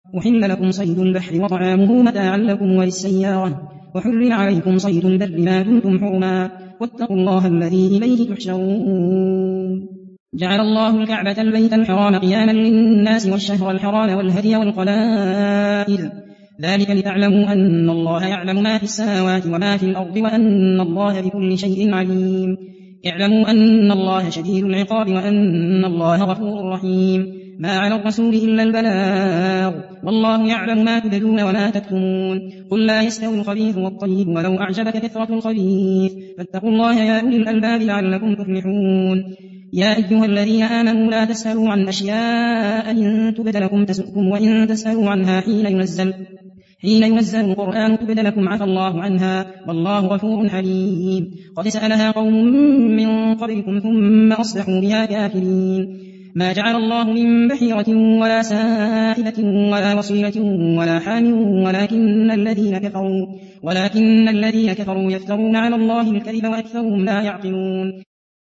أحل لكم صيد البحر وطعامه متاعا لكم وللسيارة وحرم عليكم صيد البر ما دمتم حرما واتقوا الله الذي إليه تحشرون جعل الله الكعبة البيت الحرام قياما للناس والشهر الحرام والهدي والقلائد ذلك لتعلموا أن الله يعلم ما في السماوات وما في الأرض وأن الله بكل شيء عليم اعلموا أن الله شديد العقاب وأن الله غفور رحيم ما على الرسول إلا البلاغ والله يعلم ما تبدون وما تكتمون قل لا يستوي الخبيث والطيب ولو أعجبك كثرة الخبيث فاتقوا الله يا أولي الألباب لعلكم تفلحون يا أيها الذين آمنوا لا تسألوا عن أشياء إن تبد لكم تسؤكم وإن تسألوا عنها حين ينزل القرآن تبد لكم عفى الله عنها والله غفور حليم قد سألها قوم من قبلكم ثم أصبحوا بها كافرين ما جعل الله من بحيرة ولا سائبة ولا وصيلة ولا حام ولكن الذين كفروا يفترون على الله الكذب وأكثرهم لا يعقلون